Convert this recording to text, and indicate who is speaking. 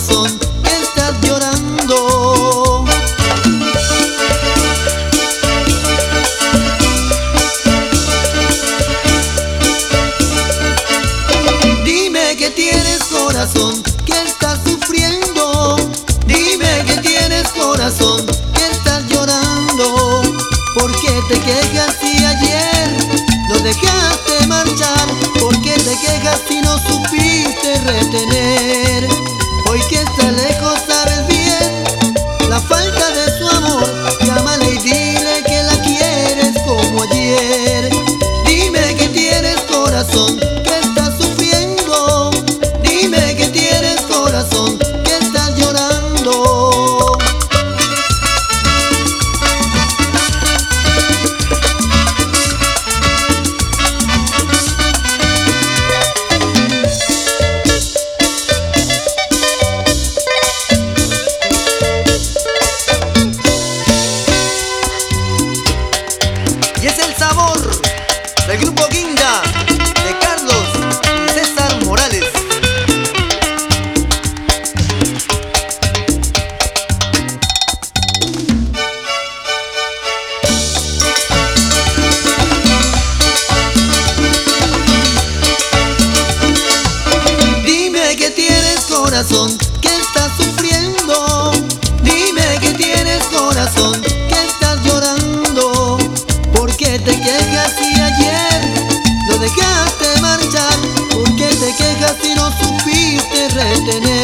Speaker 1: corazón que estás llorando. Dime que tienes corazón que estás sufriendo. Dime que tienes corazón que estás llorando. ¿Por qué te quejas si ayer lo dejaste marchar? ¿Por qué te quejas si no supiste retener? Hoy que está lejos sabes bien la falta de su amor. Llámale y dile que la quieres como ayer. Dime que tienes corazón que estás sufriendo. Dime que tienes corazón que estás llorando. Y es el sabor del grupo Guinda, de Carlos y César Morales. Dime que tienes corazón que estás sufriendo. Dime que tienes corazón que estás llorando. ¿Por qué te quejas si ayer lo dejaste marchar? ¿Por qué te quejas si no supiste retener?